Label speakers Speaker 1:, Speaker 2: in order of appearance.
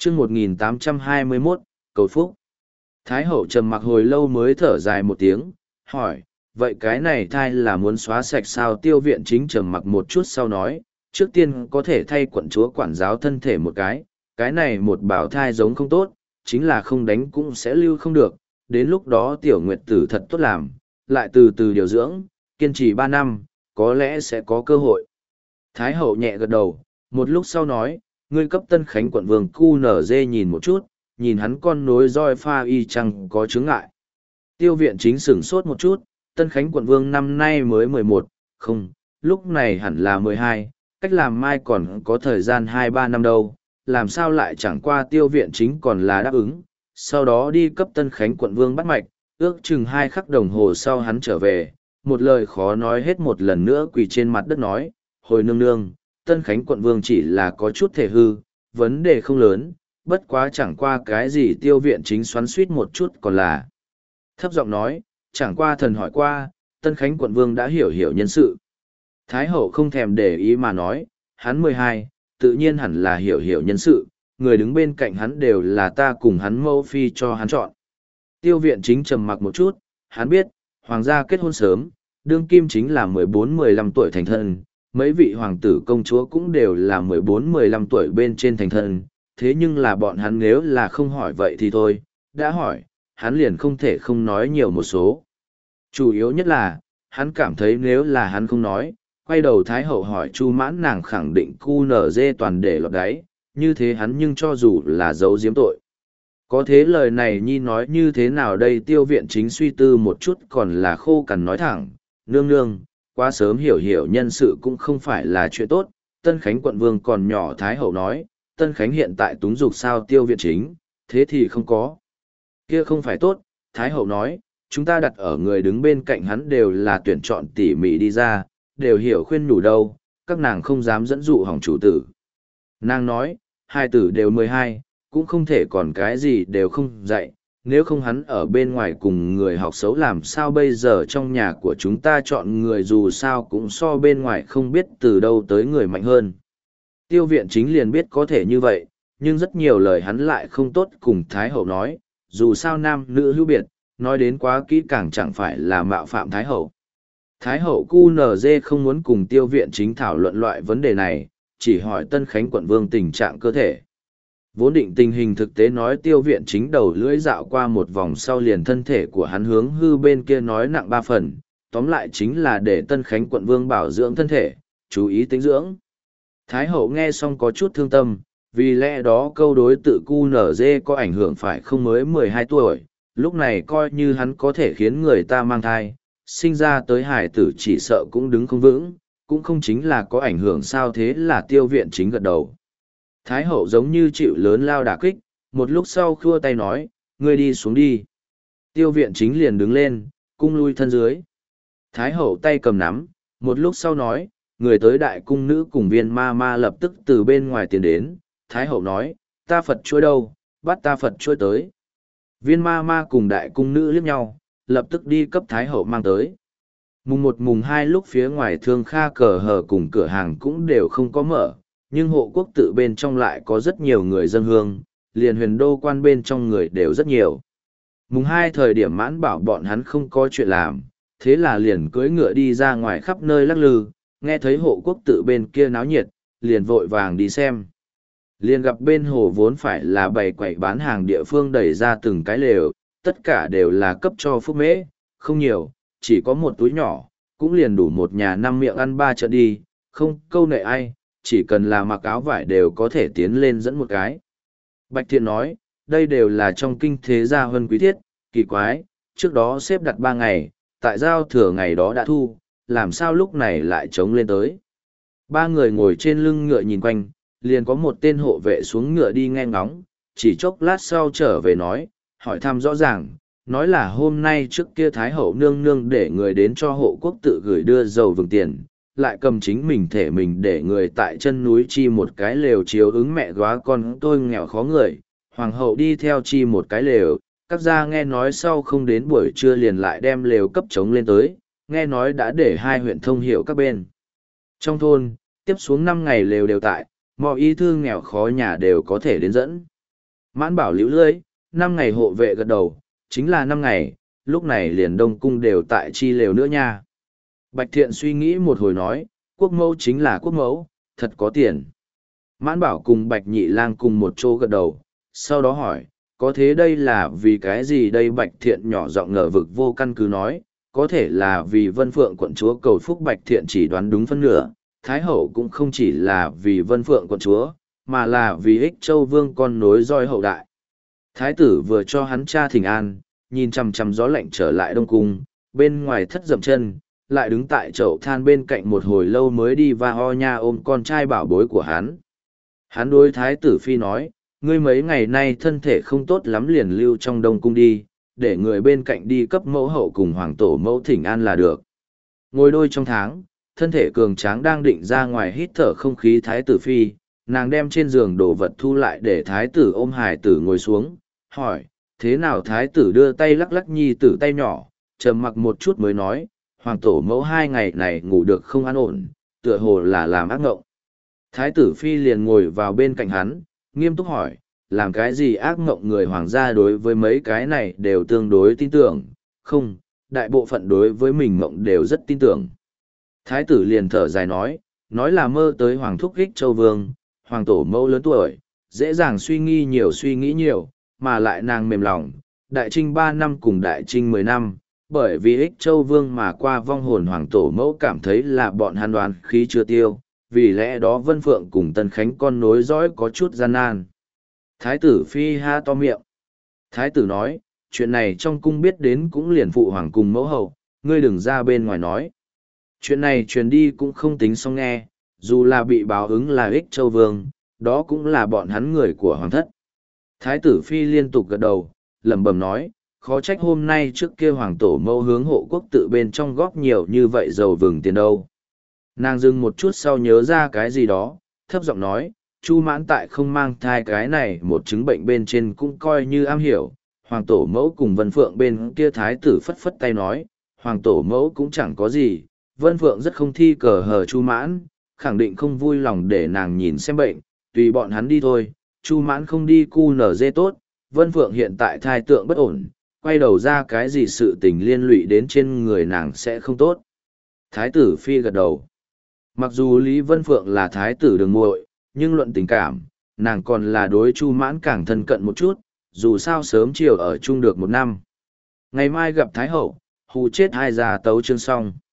Speaker 1: chương 1821, cầu phúc. Thái hậu trầm mặc hồi lâu mới thở dài một tiếng, hỏi, vậy cái này thai là muốn xóa sạch sao? Tiêu viện chính trầm mặc một chút sau nói, trước tiên có thể thay quận chúa quản giáo thân thể một cái này một bảo thai giống không tốt, chính là không đánh cũng sẽ lưu không được, đến lúc đó tiểu nguyệt tử thật tốt làm, lại từ từ điều dưỡng, kiên trì 3 năm, có lẽ sẽ có cơ hội. Thái hậu nhẹ gật đầu, một lúc sau nói, ngươi cấp Tân Khánh quận vương Cu Nở Dê nhìn một chút, nhìn hắn con nối roi pha y chăng có chướng ngại. Tiêu viện chính sửng sốt một chút, Tân Khánh quận vương năm nay mới 11, không, lúc này hẳn là 12, cách làm mai còn có thời gian 2-3 năm đâu, làm sao lại chẳng qua tiêu viện chính còn là đáp ứng, sau đó đi cấp Tân Khánh quận vương bắt mạch, ước chừng 2 khắc đồng hồ sau hắn trở về, một lời khó nói hết một lần nữa quỳ trên mặt đất nói, hồi nương nương, Tân Khánh quận vương chỉ là có chút thể hư, vấn đề không lớn, bất quá chẳng qua cái gì. Tiêu viện chính xoắn suýt một chút còn là thấp giọng nói, chẳng qua thần hỏi qua, Tân Khánh quận vương đã hiểu nhân sự. Thái hậu không thèm để ý mà nói, hắn 12, tự nhiên hẳn là hiểu nhân sự, người đứng bên cạnh hắn đều là ta cùng hắn mẫu phi cho hắn chọn. Tiêu viện chính trầm mặc một chút, hắn biết, hoàng gia kết hôn sớm, đương kim chính là 14-15 tuổi thành thân, mấy vị hoàng tử công chúa cũng đều là 14-15 tuổi bên trên thành thân, thế nhưng là bọn hắn nếu là không hỏi vậy thì thôi, đã hỏi, hắn liền không thể không nói nhiều một số. Chủ yếu nhất là, hắn cảm thấy nếu là hắn không nói, quay đầu Thái hậu hỏi Chu Mãn nàng khẳng định Cu Nở Dê toàn để lọt đáy, như thế hắn nhưng cho dù là giấu giếm tội. Có thế lời này nhi nói như thế nào đây? Tiêu viện chính suy tư một chút còn là khô cằn nói thẳng, nương nương, quá sớm hiểu nhân sự cũng không phải là chuyện tốt. Tân Khánh quận vương còn nhỏ. Thái hậu nói, Tân Khánh hiện tại túng dục sao? Tiêu viện chính, thế thì không có. Kia không phải tốt. Thái hậu nói, chúng ta đặt ở người đứng bên cạnh hắn đều là tuyển chọn tỉ mỉ đi ra, đều hiểu khuyên nhủ đâu, các nàng không dám dẫn dụ hỏng chủ tử. Nàng nói, hai tử đều 12, cũng không thể còn cái gì đều không dạy, nếu không hắn ở bên ngoài cùng người học xấu làm sao bây giờ? Trong nhà của chúng ta chọn người dù sao cũng so bên ngoài không biết từ đâu tới người mạnh hơn. Tiêu viện chính liền biết có thể như vậy, nhưng rất nhiều lời hắn lại không tốt cùng Thái hậu nói, dù sao nam nữ hữu biệt, nói đến quá kỹ càng chẳng phải là mạo phạm Thái hậu. Thái hậu Cu Nở Dê không muốn cùng tiêu viện chính thảo luận loại vấn đề này, chỉ hỏi Tân Khánh quận vương tình trạng cơ thể. Vốn định tình hình thực tế nói, tiêu viện chính đầu lưỡi dạo qua một vòng sau liền thân thể của hắn hướng hư bên kia nói nặng 3 phần, tóm lại chính là để Tân Khánh quận vương bảo dưỡng thân thể, chú ý tính dưỡng. Thái hậu nghe xong có chút thương tâm, vì lẽ đó câu đối tự Cu Nở Dê có ảnh hưởng phải không? Mới 12 tuổi, lúc này coi như hắn có thể khiến người ta mang thai, sinh ra tới hải tử chỉ sợ cũng đứng không vững, cũng không chính là có ảnh hưởng sao? Thế là tiêu viện chính gật đầu. Thái hậu giống như chịu lớn lao đả kích, một lúc sau khua tay nói, ngươi đi xuống đi. Tiêu viện chính liền đứng lên, cung lui thân dưới. Thái hậu tay cầm nắm, một lúc sau nói, người tới đại cung nữ cùng viên ma ma lập tức từ bên ngoài tiến đến. Thái hậu nói, ta Phật chuỗi đâu, bắt ta Phật chuỗi tới. Viên ma ma cùng đại cung nữ liếc nhau, lập tức đi cấp Thái hậu mang tới. Mùng 1 mùng 2 lúc phía ngoài Thương Kha cờ hờ cùng cửa hàng cũng đều không có mở, nhưng hộ quốc tự bên trong lại có rất nhiều người dâng hương, liền huyền đô quan bên trong người đều rất nhiều. Mùng 2 thời điểm Mãn bảo bọn hắn không có chuyện làm, thế là liền cưỡi ngựa đi ra ngoài khắp nơi lắc lư, nghe thấy hộ quốc tự bên kia náo nhiệt, liền vội vàng đi xem. Liền gặp bên hồ vốn phải là bày quầy bán hàng địa phương đẩy ra từng cái lều, tất cả đều là cấp cho phúc mễ, không nhiều, chỉ có một túi nhỏ, cũng liền đủ một nhà 5 miệng ăn 3 trận đi, không câu nệ ai, chỉ cần là mặc áo vải đều có thể tiến lên dẫn một cái. Bạch Thiện nói, đây đều là trong kinh thế gia huân quý thiết, kỳ quái, trước đó xếp đặt 3 ngày, tại giao thừa ngày đó đã thu, làm sao lúc này lại trống lên tới. 3 người ngồi trên lưng ngựa nhìn quanh, liền có một tên hộ vệ xuống ngựa đi nghe ngóng, chỉ chốc lát sau trở về nói, hỏi thăm rõ ràng, nói là hôm nay trước kia Thái hậu nương nương để người đến cho hộ quốc tự gửi đưa dầu vừng tiền, lại cầm chính mình thể mình để người tại chân núi chi một cái lều chiếu ứng mẹ góa con tôi nghèo khó người, hoàng hậu đi theo chi một cái lều, các gia nghe nói sau không đến buổi trưa liền lại đem lều cấp trống lên tới, nghe nói đã để 2 huyện thông hiệu các bên. Trong thôn, tiếp xuống 5 ngày lều đều tại, mọi ý thư nghèo khó nhà đều có thể đến dẫn. Mãn Bảo liễu lưỡi, 5 ngày hộ vệ gật đầu, chính là 5 ngày, lúc này liền Đông Cung đều tại chi lều nữa nha. Bạch Thiện suy nghĩ một hồi nói, quốc mẫu chính là quốc mẫu, thật có tiền. Mãn Bảo cùng Bạch Nhị Lang cùng một chỗ gật đầu, sau đó hỏi, có thế đây là vì cái gì đây? Bạch Thiện nhỏ giọng ngờ vực vô căn cứ nói, có thể là vì Vân Phượng quận chúa cầu phúc. Bạch Thiện chỉ đoán đúng phân nửa, Thái hậu cũng không chỉ là vì Vân Phượng quận chúa, mà là vì Ích Châu Vương con nối roi hậu đại. Thái tử vừa cho hắn cha thỉnh an, nhìn chằm chằm gió lạnh trở lại Đông Cung, bên ngoài thất dậm chân, lại đứng tại chậu than bên cạnh một hồi lâu mới đi va ho nha ôm con trai bảo bối của hắn. Hắn đối Thái tử phi nói, ngươi mấy ngày nay thân thể không tốt lắm, liền lưu trong Đông Cung đi, để người bên cạnh đi cấp mẫu hậu cùng hoàng tổ mẫu thỉnh an là được. Ngồi đôi trong tháng, thân thể cường tráng đang định ra ngoài hít thở không khí Thái tử phi, nàng đem trên giường đồ vật thu lại để Thái tử ôm hài tử ngồi xuống, hỏi, thế nào? Thái tử đưa tay lắc lắc nhi tử tay nhỏ, trầm mặc một chút mới nói, hoàng tổ mẫu 2 ngày này ngủ được không an ổn, tựa hồ là làm ác ngộng. Thái tử phi liền ngồi vào bên cạnh hắn, nghiêm túc hỏi, làm cái gì ác ngộng? Người hoàng gia đối với mấy cái này đều tương đối tin tưởng, không, đại bộ phận đối với mình ngộng đều rất tin tưởng. Thái tử liền thở dài nói là mơ tới hoàng thúc Ích Châu Vương, hoàng tổ mẫu lớn tuổi, dễ dàng suy nghĩ nhiều, mà lại nàng mềm lòng, đại trinh 3 năm cùng đại trinh 10 năm, bởi vì Ích Châu Vương mà qua vong hồn hoàng tổ mẫu cảm thấy là bọn hắn đoán khí chưa tiêu, vì lẽ đó Vân Phượng cùng Tân Khánh con nối dõi có chút gian nan. Thái tử phi ha to miệng. Thái tử nói, chuyện này trong cung biết đến cũng liền phụ hoàng cùng mẫu hậu, ngươi đừng ra bên ngoài nói. Chuyện này truyền đi cũng không tính xong nghe, dù là bị báo ứng là Ích Châu Vương, đó cũng là bọn hắn người của hoàng thất. Thái tử phi liên tục gật đầu, lẩm bẩm nói, khó trách hôm nay trước kia hoàng tổ mẫu hướng hộ quốc tự bên trong góp nhiều như vậy dầu vừng tiền đâu. Nàng dừng một chút sau nhớ ra cái gì đó, thấp giọng nói, Chu Mãn tại không mang thai cái này một chứng bệnh bên trên cũng coi như am hiểu. Hoàng tổ mẫu cùng Vân Phượng bên kia thái tử phất phất tay nói, hoàng tổ mẫu cũng chẳng có gì, Vân Phượng rất không thi cờ hờ Chu Mãn, khẳng định không vui lòng để nàng nhìn xem bệnh, tùy bọn hắn đi thôi. Chu Mãn không đi cu nở dê tốt, Vân Phượng hiện tại thai tượng bất ổn, quay đầu ra cái gì sự tình liên lụy đến trên người nàng sẽ không tốt. Thái tử phi gật đầu. Mặc dù Lý Vân Phượng là thái tử đường muội, nhưng luận tình cảm, nàng còn là đối Chu Mãn càng thân cận một chút, dù sao sớm chiều ở chung được 1 năm. Ngày mai gặp Thái hậu, hù chết hai già tấu chương xong.